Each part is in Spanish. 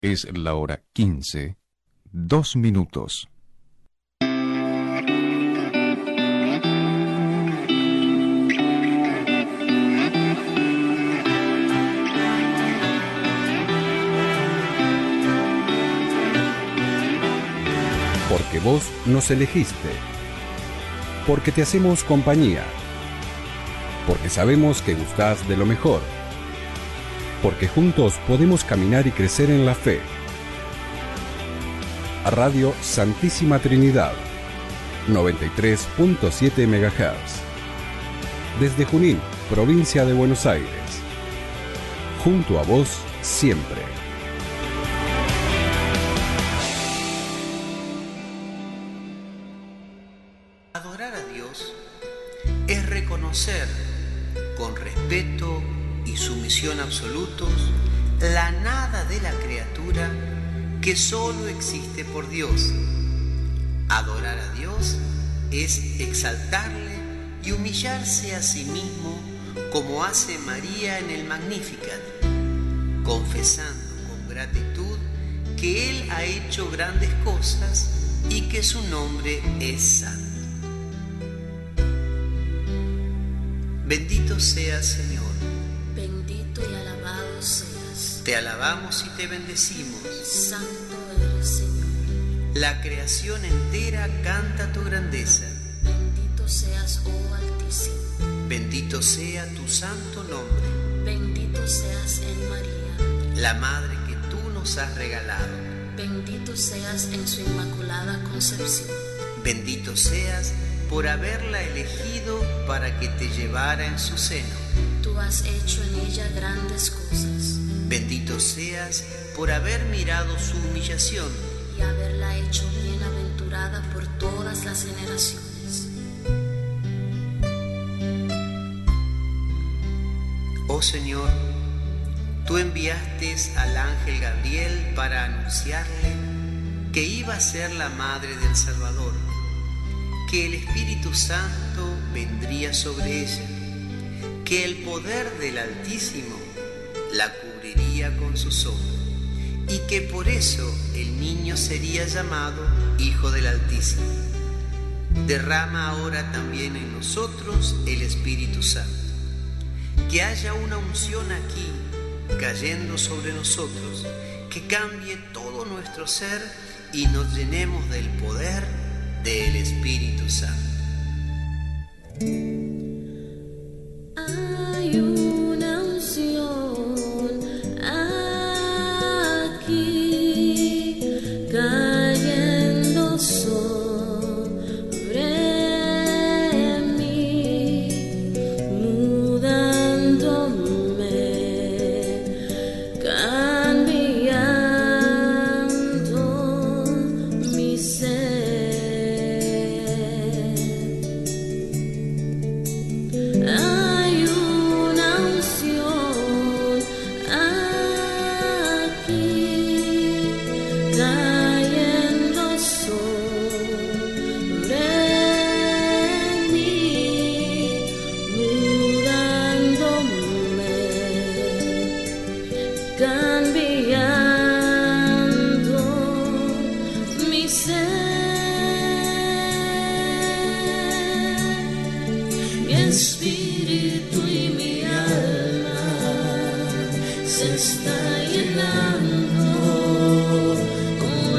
Es la hora 15, 2 minutos. Porque vos nos elegiste. Porque te hacemos compañía. Porque sabemos que gustás de lo mejor. Porque juntos podemos caminar y crecer en la fe. Radio Santísima Trinidad, 93.7 MHz. Desde Junín, provincia de Buenos Aires. Junto a vos, siempre. Adorar a Dios es reconocer con respeto y sumisión absolutos la nada de la criatura que solo existe por Dios. Adorar a Dios es exaltarle y humillarse a sí mismo como hace María en el Magnificat, confesando con gratitud que Él ha hecho grandes cosas y que su nombre es santo. Bendito seas, Señor. Bendito y alabado seas. Te alabamos y te bendecimos. Santo eres, Señor. La creación entera canta tu grandeza. Bendito seas, oh Altísimo. Bendito sea tu santo nombre. Bendito seas en María, la Madre que tú nos has regalado. Bendito seas en su inmaculada concepción. Bendito seas por haberla elegido para que te llevara en su seno. Tú has hecho en ella grandes cosas. Bendito seas por haber mirado su humillación y haberla hecho bienaventurada por todas las generaciones. Oh Señor, tú enviaste al ángel Gabriel para anunciarle que iba a ser la madre del Salvador, que el Espíritu Santo vendría sobre ella, que el poder del Altísimo la cubriría con su sombra y que por eso el niño sería llamado Hijo del Altísimo. Derrama ahora también en nosotros el Espíritu Santo. Que haya una unción aquí cayendo sobre nosotros, que cambie todo nuestro ser y nos llenemos del poder del Espíritu Santo. Hay una unción aquí cayendo sobre mí, mudándome, cambiando mi ser. Se está llenando con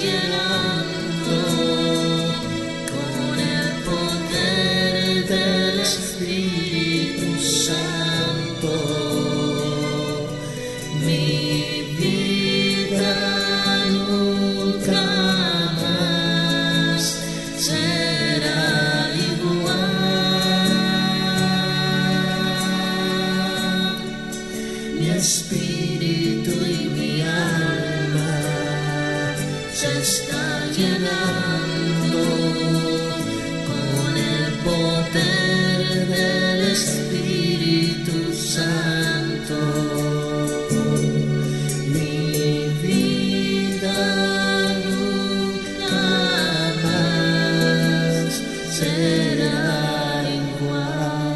llenando con el poder del Espíritu Santo. Mi vida nunca más será igual. Mi espíritu y mi alma se está llenando con el poder del Espíritu Santo. Mi vida nunca más será igual.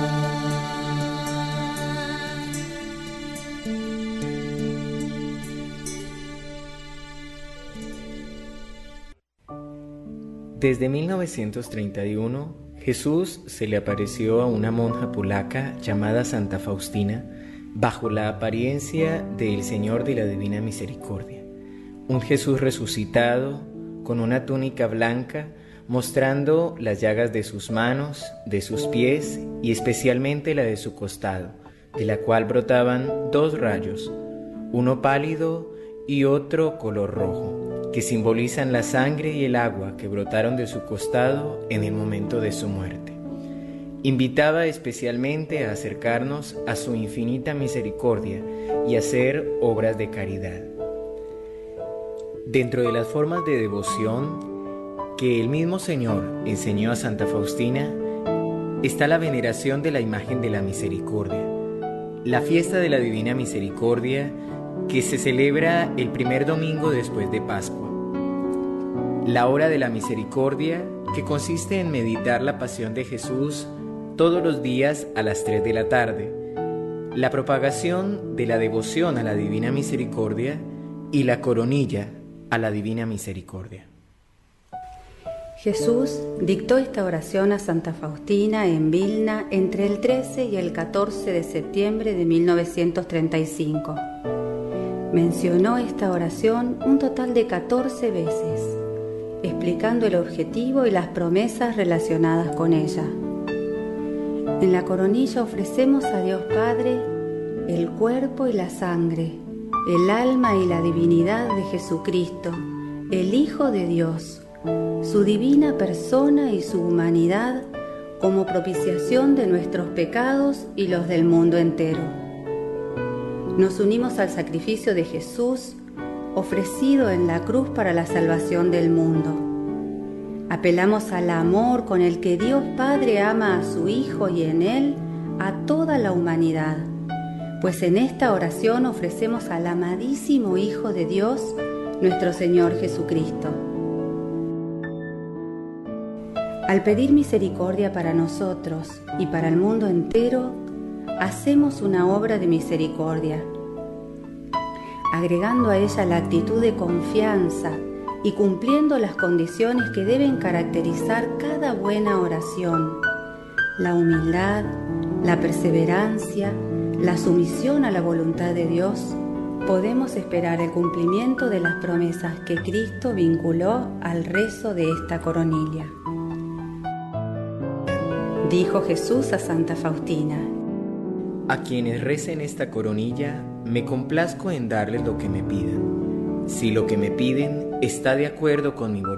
Desde 1931, Jesús se le apareció a una monja polaca llamada Santa Faustina bajo la apariencia del Señor de la Divina Misericordia, un Jesús resucitado con una túnica blanca mostrando las llagas de sus manos, de sus pies y especialmente la de su costado, de la cual brotaban dos rayos, uno pálido y otro color rojo, que simbolizan la sangre y el agua que brotaron de su costado en el momento de su muerte. Invitaba especialmente a acercarnos a su infinita misericordia y a hacer obras de caridad. Dentro de las formas de devoción que el mismo Señor enseñó a Santa Faustina está la veneración de la imagen de la misericordia, la fiesta de la Divina Misericordia que se celebra el primer domingo después de Pascua. La hora de la misericordia, que consiste en meditar la pasión de Jesús todos los días a las 3 de la tarde. La propagación de la devoción a la Divina Misericordia y la coronilla a la Divina Misericordia. Jesús dictó esta oración a Santa Faustina en Vilna entre el 13 y el 14 de septiembre de 1935. Mencionó esta oración un total de 14 veces, explicando el objetivo y las promesas relacionadas con ella. En la coronilla ofrecemos a Dios Padre el cuerpo y la sangre, el alma y la divinidad de Jesucristo, el Hijo de Dios, su divina persona y su humanidad como propiciación de nuestros pecados y los del mundo entero. Nos unimos al sacrificio de Jesús ofrecido en la cruz para la salvación del mundo. Apelamos al amor con el que Dios Padre ama a su Hijo y en Él a toda la humanidad, pues en esta oración ofrecemos al amadísimo Hijo de Dios, nuestro Señor Jesucristo. Al pedir misericordia para nosotros y para el mundo entero, hacemos una obra de misericordia, agregando a ella la actitud de confianza y cumpliendo las condiciones que deben caracterizar cada buena oración: la humildad, la perseverancia, la sumisión a la voluntad de Dios. Podemos esperar el cumplimiento de las promesas que Cristo vinculó al rezo de esta coronilla. Dijo Jesús a Santa Faustina: A quienes recen esta coronilla, me complazco en darles lo que me pidan, si lo que me piden está de acuerdo con mi voluntad.